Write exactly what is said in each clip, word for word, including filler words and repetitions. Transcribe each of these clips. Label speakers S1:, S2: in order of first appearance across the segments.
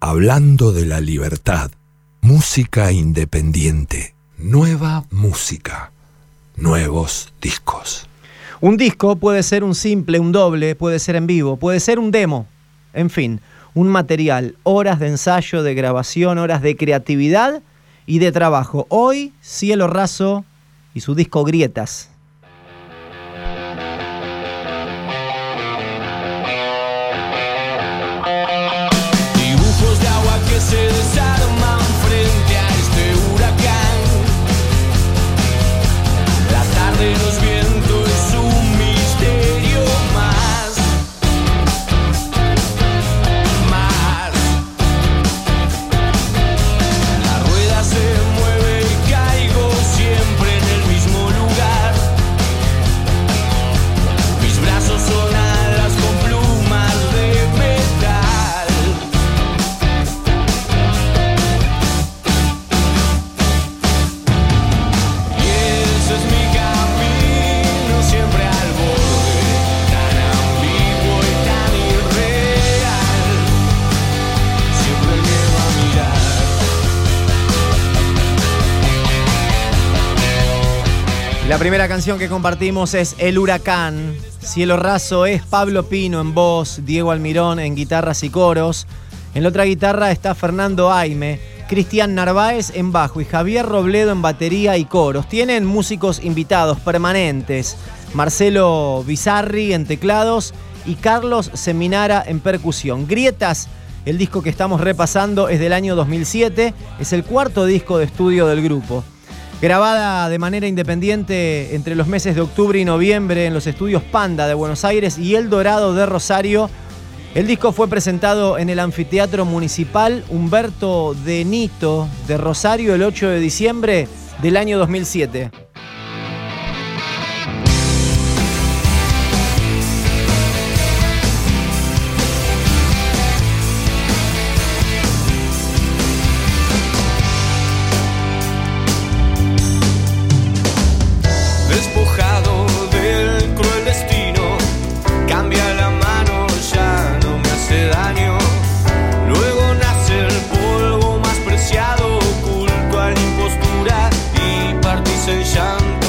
S1: hablando de la libertad, música independiente, nueva música, nuevos discos.
S2: Un disco puede ser un simple, un doble, puede ser en vivo, puede ser un demo, en fin, un material, horas de ensayo, de grabación, horas de creatividad y de trabajo. Hoy, Cielo Raso y su disco Grietas.
S3: Dibujos de agua que se desarman frente a este huracán. La tarde, los vientos es un misterio más. Más. La rueda se mueve y caigo siempre en el mismo lugar. Mis brazos son alas con plumas de metal. Y ese es mi camino siempre al borde, tan ambiguo y tan irreal. Siempre llevo a mirar.
S2: La primera canción que compartimos es El Huracán. Cielo Raso es Pablo Pino en voz, Diego Almirón en guitarras y coros. En la otra guitarra está Fernando Aime, Cristian Narváez en bajo y Javier Robledo en batería y coros. Tienen músicos invitados permanentes, Marcelo Bizarri en teclados y Carlos Seminara en percusión. Grietas, el disco que estamos repasando, es del año dos mil siete, es el cuarto disco de estudio del grupo. Grabada de manera independiente entre los meses de octubre y noviembre en los estudios Panda de Buenos Aires y El Dorado de Rosario, el disco fue presentado en el Anfiteatro Municipal Humberto de Nito de Rosario el ocho de diciembre del año dos mil siete.
S3: Despojado del cruel destino, cambia la mano, ya no me hace daño. Luego nace el polvo más preciado, oculto a la impostura y partís en llanto.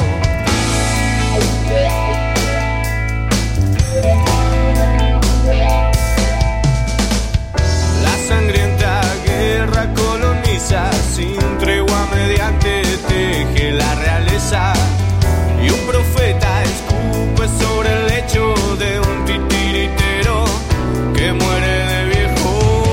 S3: La sangrienta guerra coloniza, sin tregua mediante teje la realeza. Y un profeta escupe sobre el lecho de un titiritero que muere de viejo.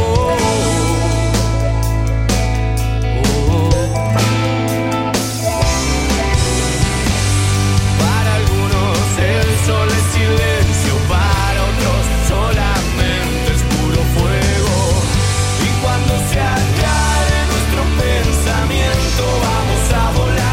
S3: Para algunos el sol es silencio, para otros solamente es puro fuego. Y cuando se aclare nuestro pensamiento vamos a volar.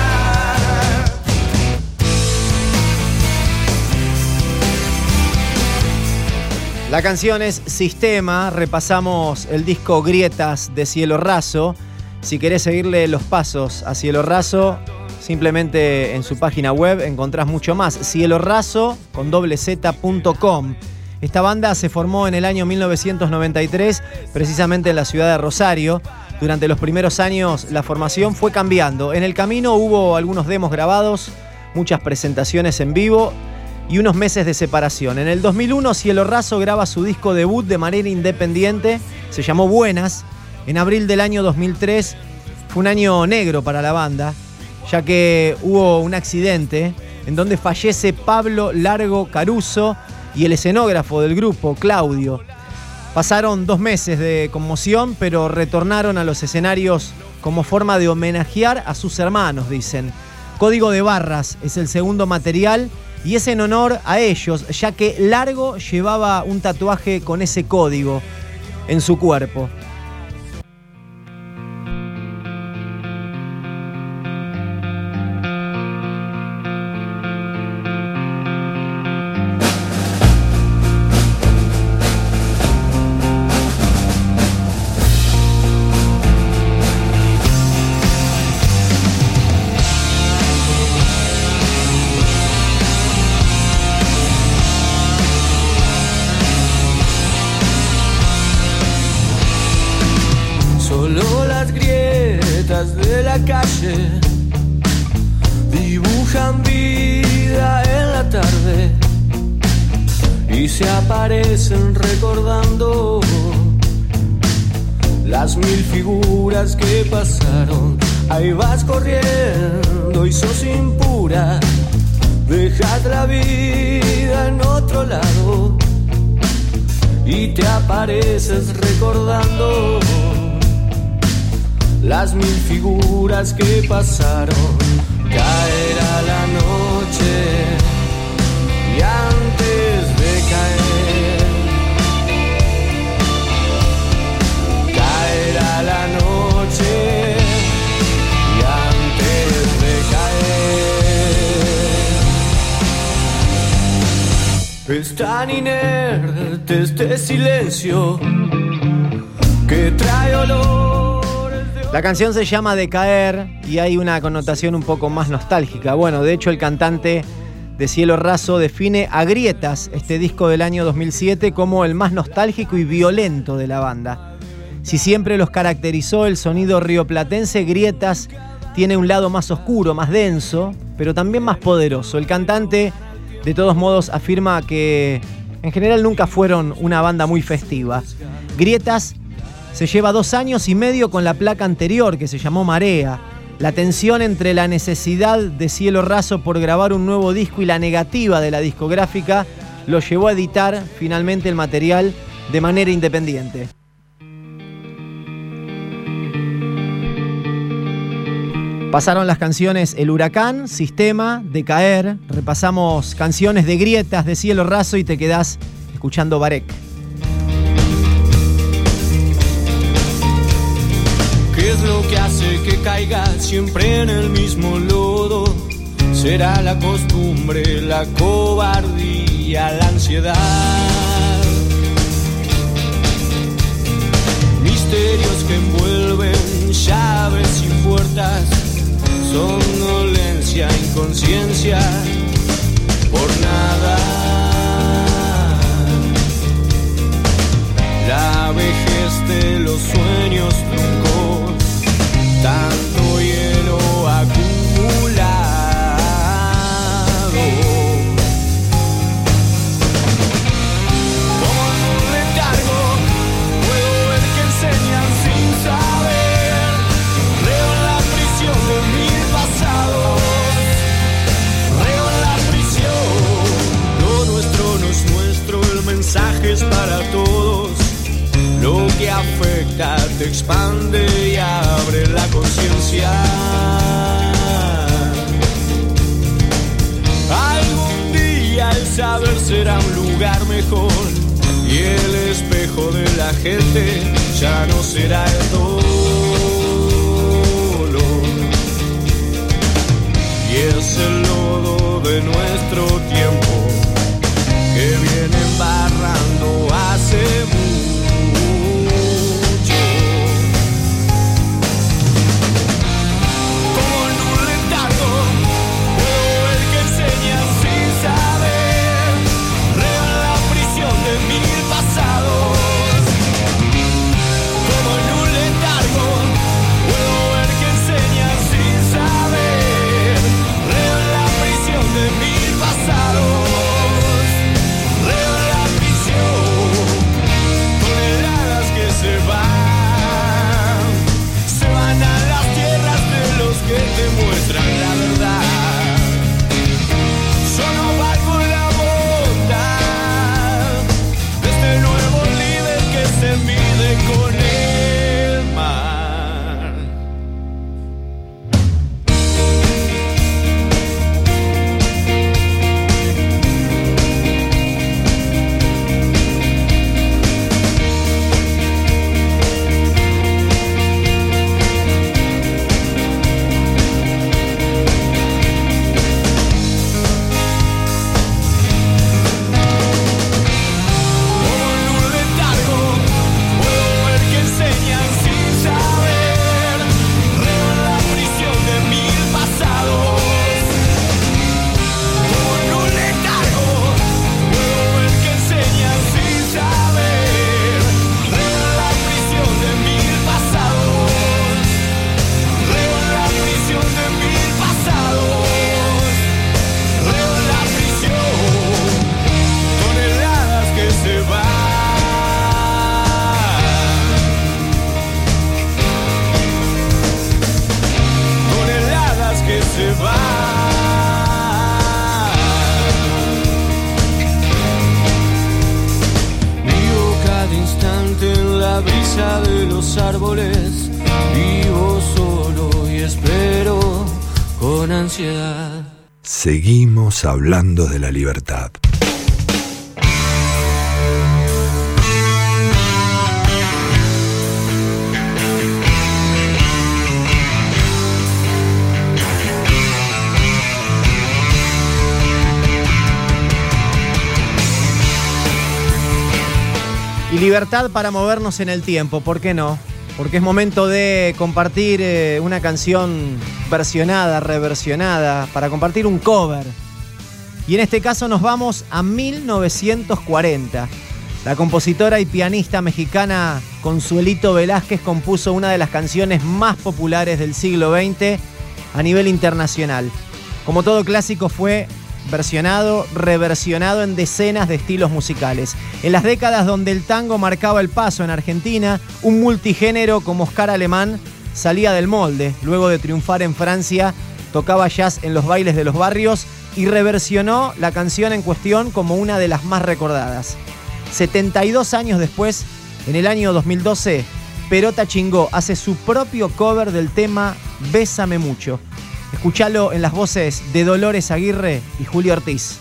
S2: La canción es Sistema, repasamos el disco Grietas de Cielo Raso. Si querés seguirle los pasos a Cielo Raso, simplemente en su página web encontrás mucho más, cieloraso con doble z punto com. Esta banda se formó en el año mil novecientos noventa y tres, precisamente en la ciudad de Rosario. Durante los primeros años la formación fue cambiando. En el camino hubo algunos demos grabados, muchas presentaciones en vivo y unos meses de separación. En el dos mil uno, Cielo Raso graba su disco debut de manera independiente, se llamó Buenas. En abril del año dos mil tres fue un año negro para la banda, ya que hubo un accidente en donde fallece Pablo Largo Caruso y el escenógrafo del grupo, Claudio. Pasaron dos meses de conmoción, pero retornaron a los escenarios como forma de homenajear a sus hermanos, dicen. Código de Barras es el segundo material y es en honor a ellos, ya que Largo llevaba un tatuaje con ese código en su cuerpo.
S3: Solo las grietas de la calle dibujan vida en la tarde y se aparecen recordando las mil figuras que pasaron. Ahí vas corriendo y sos impura, dejad la vida en otro lado y te apareces recordando las mil figuras que pasaron. Caerá la noche y antes de caer, caerá la noche y antes de caer. Es tan inerte este silencio que trae olor.
S2: La canción se llama Decaer y hay una connotación un poco más nostálgica. Bueno, de hecho el cantante de Cielo Raso define a Grietas, este disco del año dos mil siete, como el más nostálgico y violento de la banda. Si siempre los caracterizó el sonido rioplatense, Grietas tiene un lado más oscuro, más denso, pero también más poderoso. El cantante, de todos modos, afirma que en general nunca fueron una banda muy festiva. Grietas se lleva dos años y medio con la placa anterior, que se llamó Marea. La tensión entre la necesidad de Cielo Raso por grabar un nuevo disco y la negativa de la discográfica lo llevó a editar finalmente el material de manera independiente. Pasaron las canciones El Huracán, Sistema, Decaer. Repasamos canciones de Grietas, de Cielo Raso y te quedás escuchando Barek.
S3: ¿Qué es lo que hace que caiga siempre en el mismo lodo? Será la costumbre, la cobardía, la ansiedad. Misterios que envuelven llaves y puertas, somnolencia, inconsciencia, por nada. La vejez de los sueños truncos, tanto hielo acumulado. Como en un letargo, puedo ver que enseñan sin saber. Reo en la prisión de mil pasados, reo en la prisión. Lo nuestro no es nuestro, el mensaje es para todos. Lo que afecta te expande y abre la conciencia. Algún día el saber será un lugar mejor y el espejo de la gente ya no será el dolor. Y es el lodo de nuestro tiempo que viene embarrando hace mucho. De mí. de los árboles, vivo solo y espero con ansiedad.
S1: Seguimos hablando de la libertad.
S2: Y libertad para movernos en el tiempo, ¿por qué no? Porque es momento de compartir eh, una canción versionada, reversionada, para compartir un cover. Y en este caso nos vamos a mil novecientos cuarenta. La compositora y pianista mexicana Consuelito Velázquez compuso una de las canciones más populares del siglo veinte a nivel internacional. Como todo clásico, fue versionado, reversionado en decenas de estilos musicales. En las décadas donde el tango marcaba el paso en Argentina, un multigénero como Oscar Alemán salía del molde. Luego de triunfar en Francia, tocaba jazz en los bailes de los barrios y reversionó la canción en cuestión como una de las más recordadas. setenta y dos años después, en el año dos mil doce, Perota Chingó hace su propio cover del tema Bésame Mucho. Escuchalo en las voces de Dolores Aguirre y Julio Ortiz.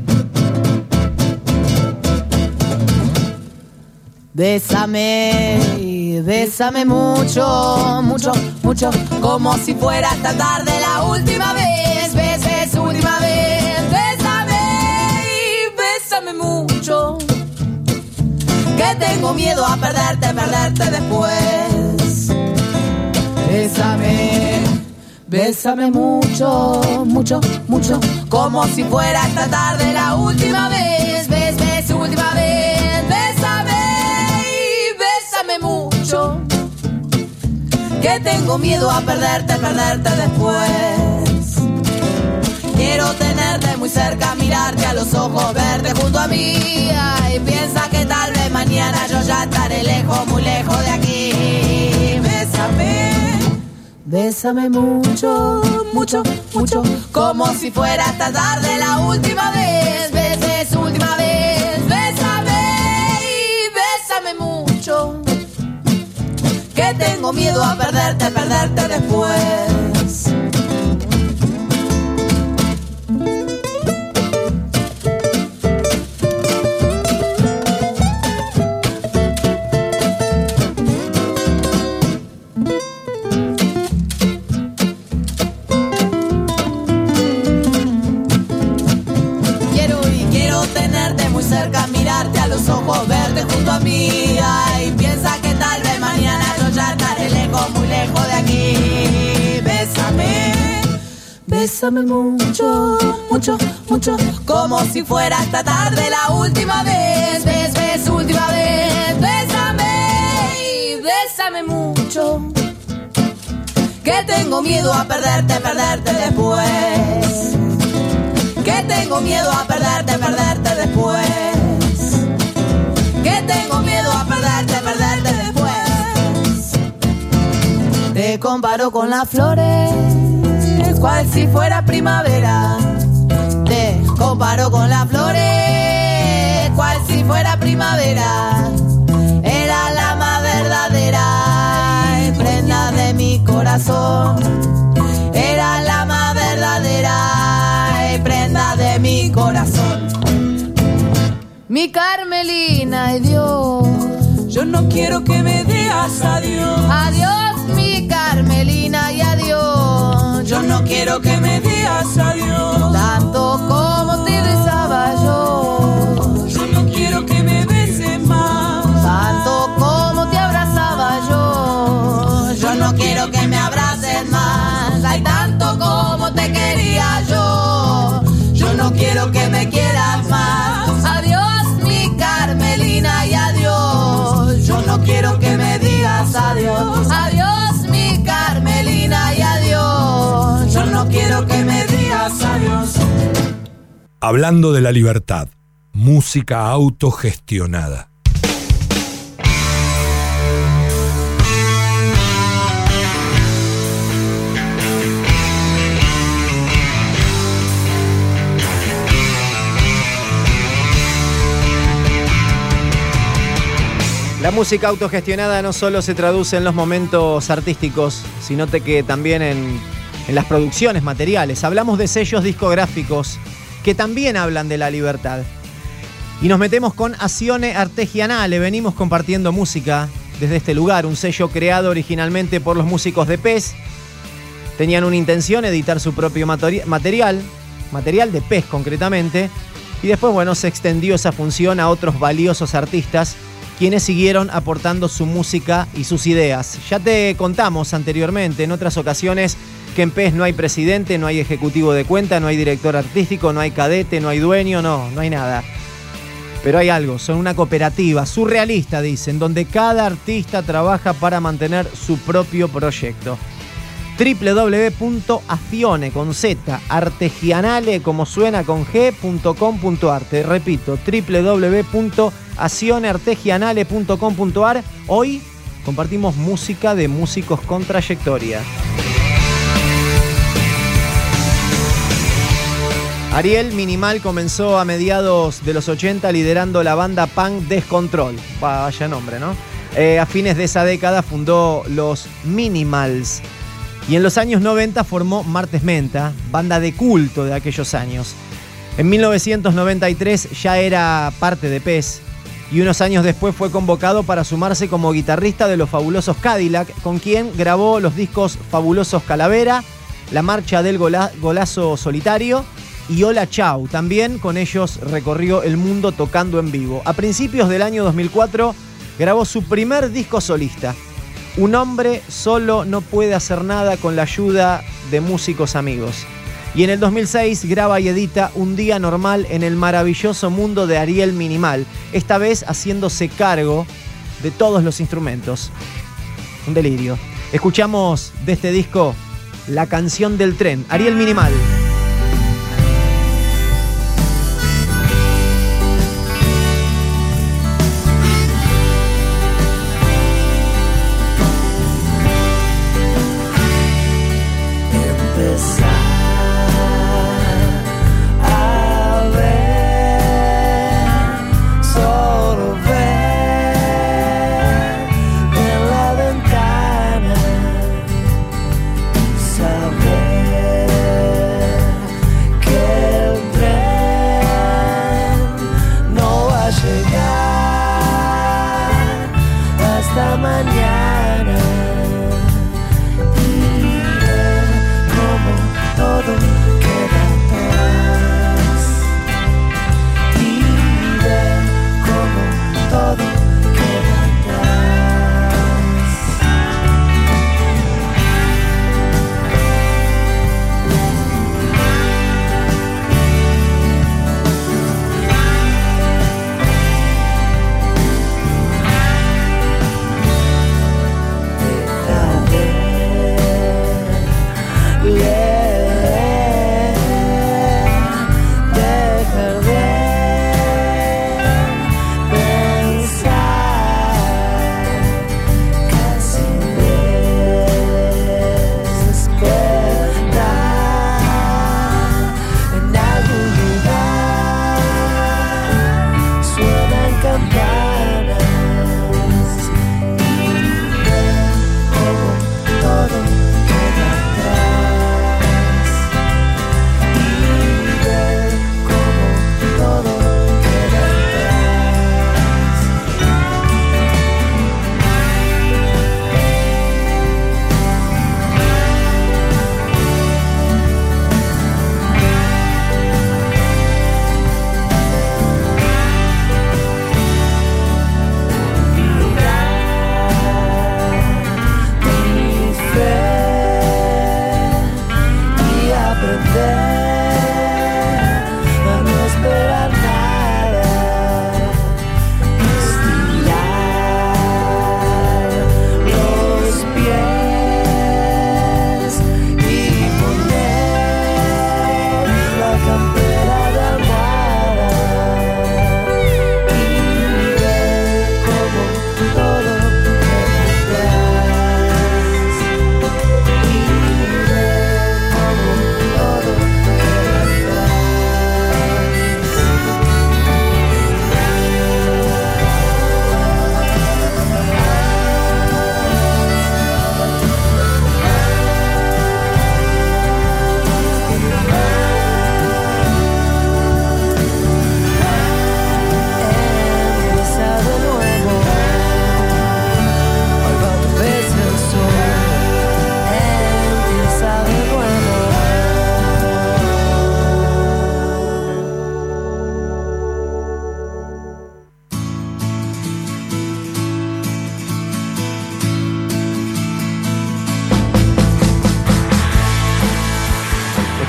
S4: Bésame, bésame mucho, mucho, mucho, como si fuera esta tarde la última vez, ves, ves, última vez. Bésame, bésame mucho, que tengo miedo a perderte, perderte después. Bésame, bésame mucho, mucho, mucho, como si fuera esta tarde la última vez, ves, ves, última vez. Bésame, bésame mucho, que tengo miedo a perderte, perderte después. Quiero tenerte muy cerca, mirarte a los ojos, verte junto a mí. Ay, piensa que tal vez mañana yo ya estaré lejos, muy lejos de aquí. Bésame, bésame mucho, mucho, mucho, como si fuera esta tarde la última vez, ves, ves, última vez. Bésame, bésame mucho, que tengo miedo a perderte, perderte después. Mirarte a los ojos, verte junto a mí. Ay, piensa que tal vez mañana yo ya estaré lejos, muy lejos de aquí. Bésame, bésame mucho, mucho, mucho, como si fuera esta tarde la última vez, ves, ves, última vez. Bésame, bésame mucho, que tengo miedo a perderte, perderte después. Que tengo miedo a perderte, perderte después. Que tengo miedo a perderte, perderte después. Te comparo con las flores, cual si fuera primavera. Te comparo con las flores, cual si fuera primavera. Era la más verdadera, prenda de mi corazón. Era la más verdadera, prenda de mi corazón. Mi Carmelina, ay Dios, yo no quiero que me digas adiós. Adiós, mi Carmelina, y adiós. Yo no quiero que me digas adiós. Tanto como te besaba yo. Yo no quiero que me beses más. Tanto como te abrazaba yo. Yo no quiero que me abraces más. Ay, tanto como te quería yo. Yo no quiero que me quieras más. Adiós, Carmelina, y adiós. Yo no quiero que me digas adiós. Adiós, mi Carmelina, y adiós. Yo no quiero que me digas adiós.
S1: Hablando de la libertad, música autogestionada.
S2: La música autogestionada no solo se traduce en los momentos artísticos, sino que también en, en las producciones materiales. Hablamos de sellos discográficos que también hablan de la libertad. Y nos metemos con Azione Artigianale. Venimos compartiendo música desde este lugar, un sello creado originalmente por los músicos de P E S. Tenían una intención, editar su propio material, material de P E S concretamente, y después, bueno, se extendió esa función a otros valiosos artistas, quienes siguieron aportando su música y sus ideas. Ya te contamos anteriormente, en otras ocasiones, que en P E S no hay presidente, no hay ejecutivo de cuenta, no hay director artístico, no hay cadete, no hay dueño, no, no hay nada. Pero hay algo, son una cooperativa surrealista, dicen, donde cada artista trabaja para mantener su propio proyecto. doble u doble u doble u punto azione con Z, artigianale como suena con G punto com punto ar. Te repito, doble u doble u doble u punto azione artigianale punto com punto ar. Hoy compartimos música de músicos con trayectoria. Ariel Minimal comenzó a mediados de los ochenta liderando la banda punk Descontrol. Vaya nombre, ¿no? Eh, a fines de esa década fundó los Minimals. Y en los años noventa formó Martes Menta, banda de culto de aquellos años. En mil novecientos noventa y tres ya era parte de P E S y unos años después fue convocado para sumarse como guitarrista de los fabulosos Cadillac, con quien grabó los discos Fabulosos Calavera, La Marcha del Gola- Golazo Solitario y Hola Chau. También con ellos recorrió el mundo tocando en vivo. A principios del año dos mil cuatro grabó su primer disco solista. Un hombre solo no puede hacer nada con la ayuda de músicos amigos. Y en el dos mil seis graba y edita Un Día Normal en el maravilloso mundo de Ariel Minimal, esta vez haciéndose cargo de todos los instrumentos. Un delirio. Escuchamos de este disco La Canción del Tren, Ariel Minimal.
S5: Saber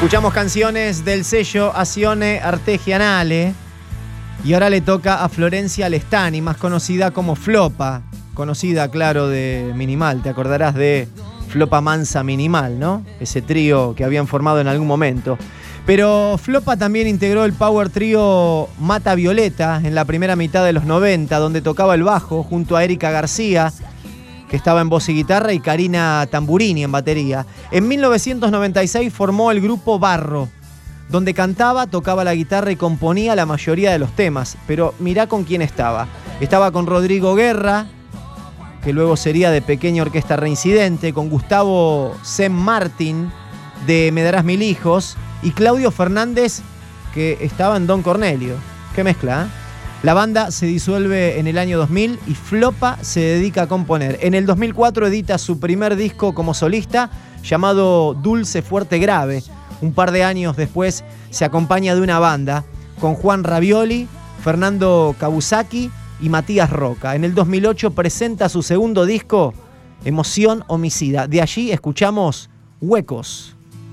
S2: Escuchamos canciones del sello Azione Artigianale y ahora le toca a Florencia Lestani, más conocida como Flopa, conocida, claro, de Minimal. Te acordarás de Flopa Mansa Minimal, ¿no? Ese trío que habían formado en algún momento. Pero Flopa también integró el power trío Mata Violeta en la primera mitad de los noventa, donde tocaba el bajo junto a Erika García, que estaba en voz y guitarra, y Karina Tamburini en batería. En mil novecientos noventa y seis formó el grupo Barro, donde cantaba, tocaba la guitarra y componía la mayoría de los temas. Pero mirá con quién estaba. Estaba con Rodrigo Guerra, que luego sería de Pequeña Orquesta Reincidente, con Gustavo Sem Martín, de Me Darás Mil Hijos, y Claudio Fernández, que estaba en Don Cornelio. Qué mezcla, ¿eh? La banda se disuelve en el año dos mil y Flopa se dedica a componer. En el dos mil cuatro edita su primer disco como solista, llamado Dulce, Fuerte, Grave. Un par de años después se acompaña de una banda con Juan Ravioli, Fernando Kabusaki y Matías Roca. En el dos mil ocho presenta su segundo disco, Emoción Homicida. De allí escuchamos Huecos.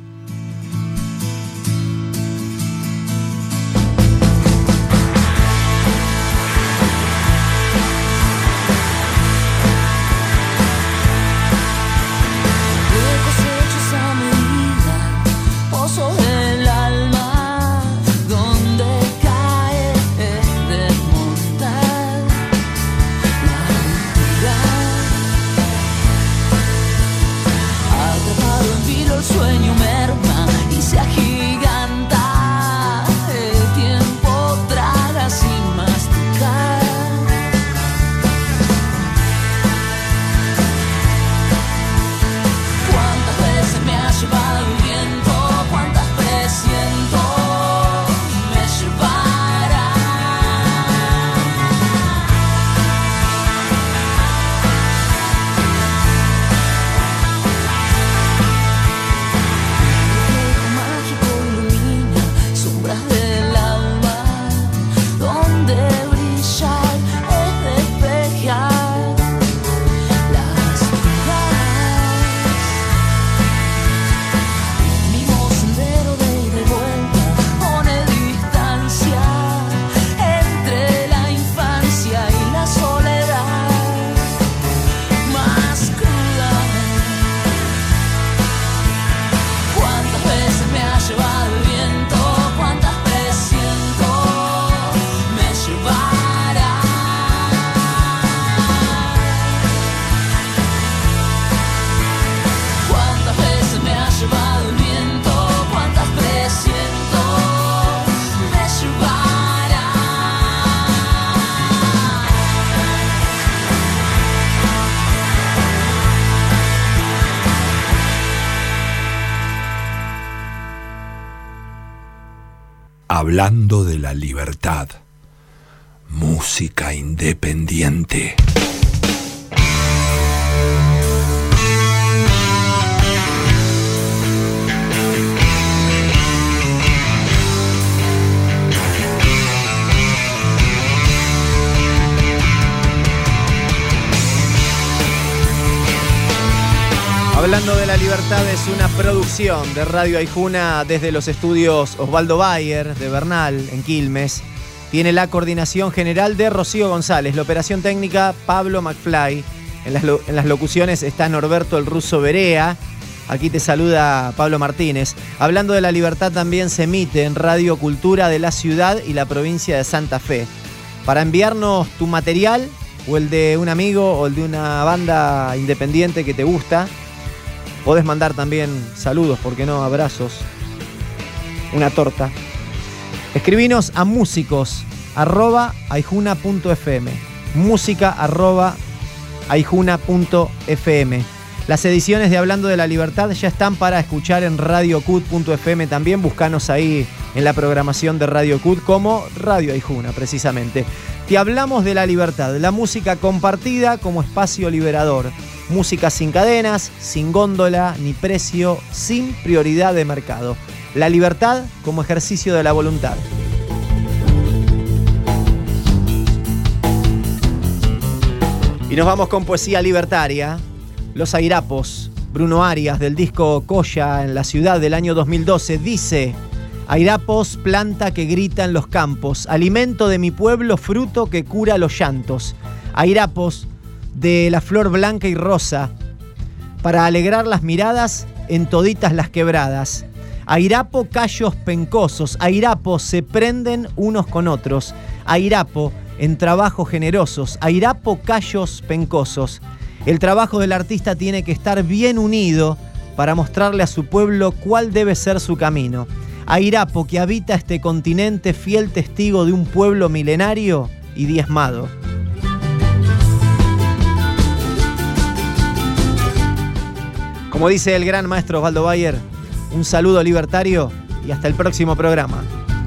S5: Sueño merma y se agiganta, el tiempo traga sin masticar. Cuántas veces me ha llevado el viento, cuántas presiento me llevará.
S1: Hablando de la libertad. Música independiente.
S2: Hablando de la libertad es una producción de Radio Aijuna desde los estudios Osvaldo Bayer de Bernal, en Quilmes. Tiene la coordinación general de Rocío González, la operación técnica Pablo McFly. En las, lo, en las locuciones está Norberto el Ruso Berea. Aquí te saluda Pablo Martínez. Hablando de la libertad también se emite en Radio Cultura de la ciudad y la provincia de Santa Fe. Para enviarnos tu material, o el de un amigo o el de una banda independiente que te gusta, podés mandar también saludos, ¿por qué no? Abrazos, una torta. Escribinos a músicos arroba aijuna punto fm. Música arroba aijuna punto fm. Las ediciones de Hablando de la Libertad ya están para escuchar en radio cut punto fm también. Buscanos ahí en la programación de Radio Cut como Radio Aijuna, precisamente. Te hablamos de la libertad, la música compartida como espacio liberador. Música sin cadenas, sin góndola ni precio, sin prioridad de mercado. La libertad como ejercicio de la voluntad. Y nos vamos con poesía libertaria. Los Airapos, Bruno Arias, del disco Coya en la ciudad del año dos mil doce, dice: Airapos, planta que grita en los campos, alimento de mi pueblo, fruto que cura los llantos. Airapos, de la flor blanca y rosa, para alegrar las miradas en toditas las quebradas. Airapo, callos pencosos, Airapo, se prenden unos con otros. Airapo, en trabajo generosos, Airapo, callos pencosos. El trabajo del artista tiene que estar bien unido para mostrarle a su pueblo cuál debe ser su camino. Airapo, que habita este continente, fiel testigo de un pueblo milenario y diezmado. Como dice el gran maestro Osvaldo Bayer, un saludo libertario y hasta el próximo programa.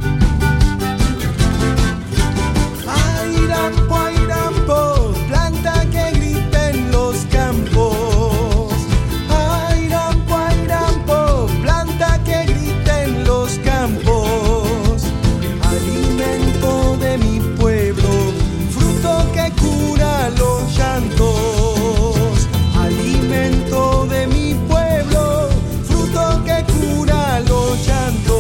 S3: Airapo, Airapo, planta que grita en los campos. Airapo, Airapo, planta que grita en los campos. Alimento de mi pueblo, fruto que cura los llantos. Alimento de mi pueblo, fruto que cura los llantos.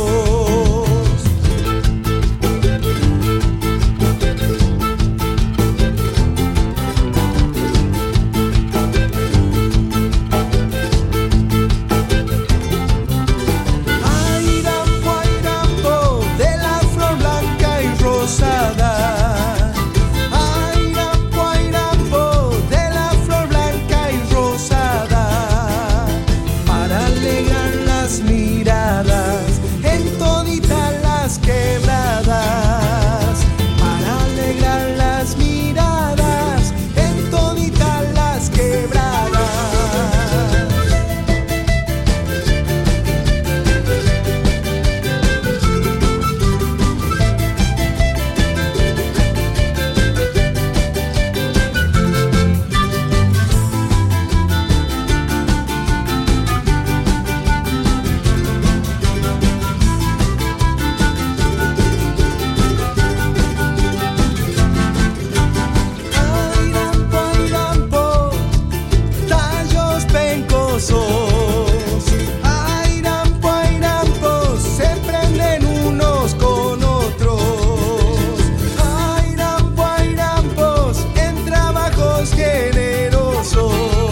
S3: Airapo, Airapo, de la flor blanca y rosada. Airapo, Airapo, de la flor blanca y rosada, para alegrar las miradas en toditas las quebradas, para alegrar las miradas en toditas las quebradas. Airapo, Airapo, tallos pencosos. Airapo, Airapo, se prenden unos con otros. Airapo, Airapo, en trabajos generosos.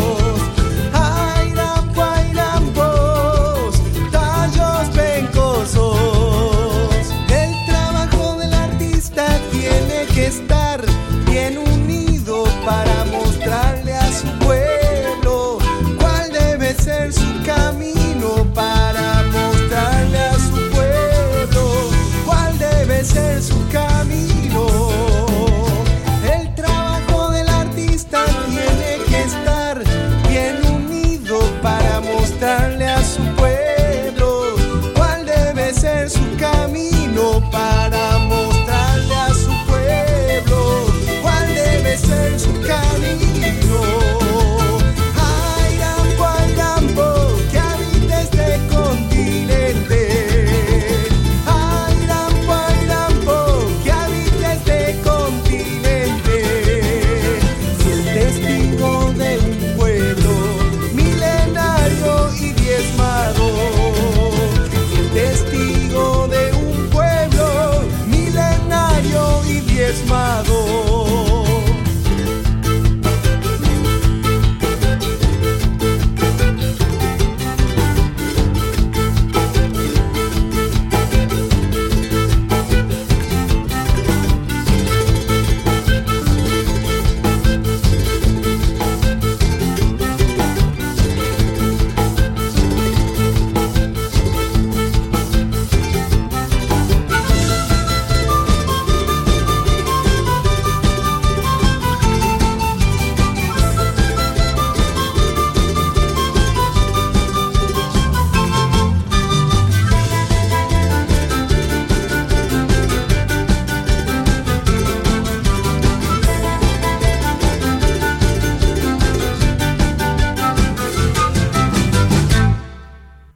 S3: Airapo, Airapo, tallos pencosos. El trabajo del artista tiene que estar bien unido para mostrarle a su pueblo cuál debe ser su camino, para mostrarle a su pueblo cuál debe ser su camino. El trabajo del artista tiene que estar bien unido para mostrarle a su pueblo cuál debe ser su camino, para mostrarle a su pueblo cuál debe ser su camino. Airapo, Airapo, que habita este continente. Airapo, Airapo, que habita este continente. Fiel testigo de un pueblo milenario y diezmado. Fiel testigo de un pueblo milenario y diezmado.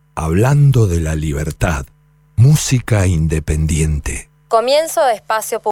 S1: Hablando de la libertad, música independiente.
S6: Comienzo de espacio público.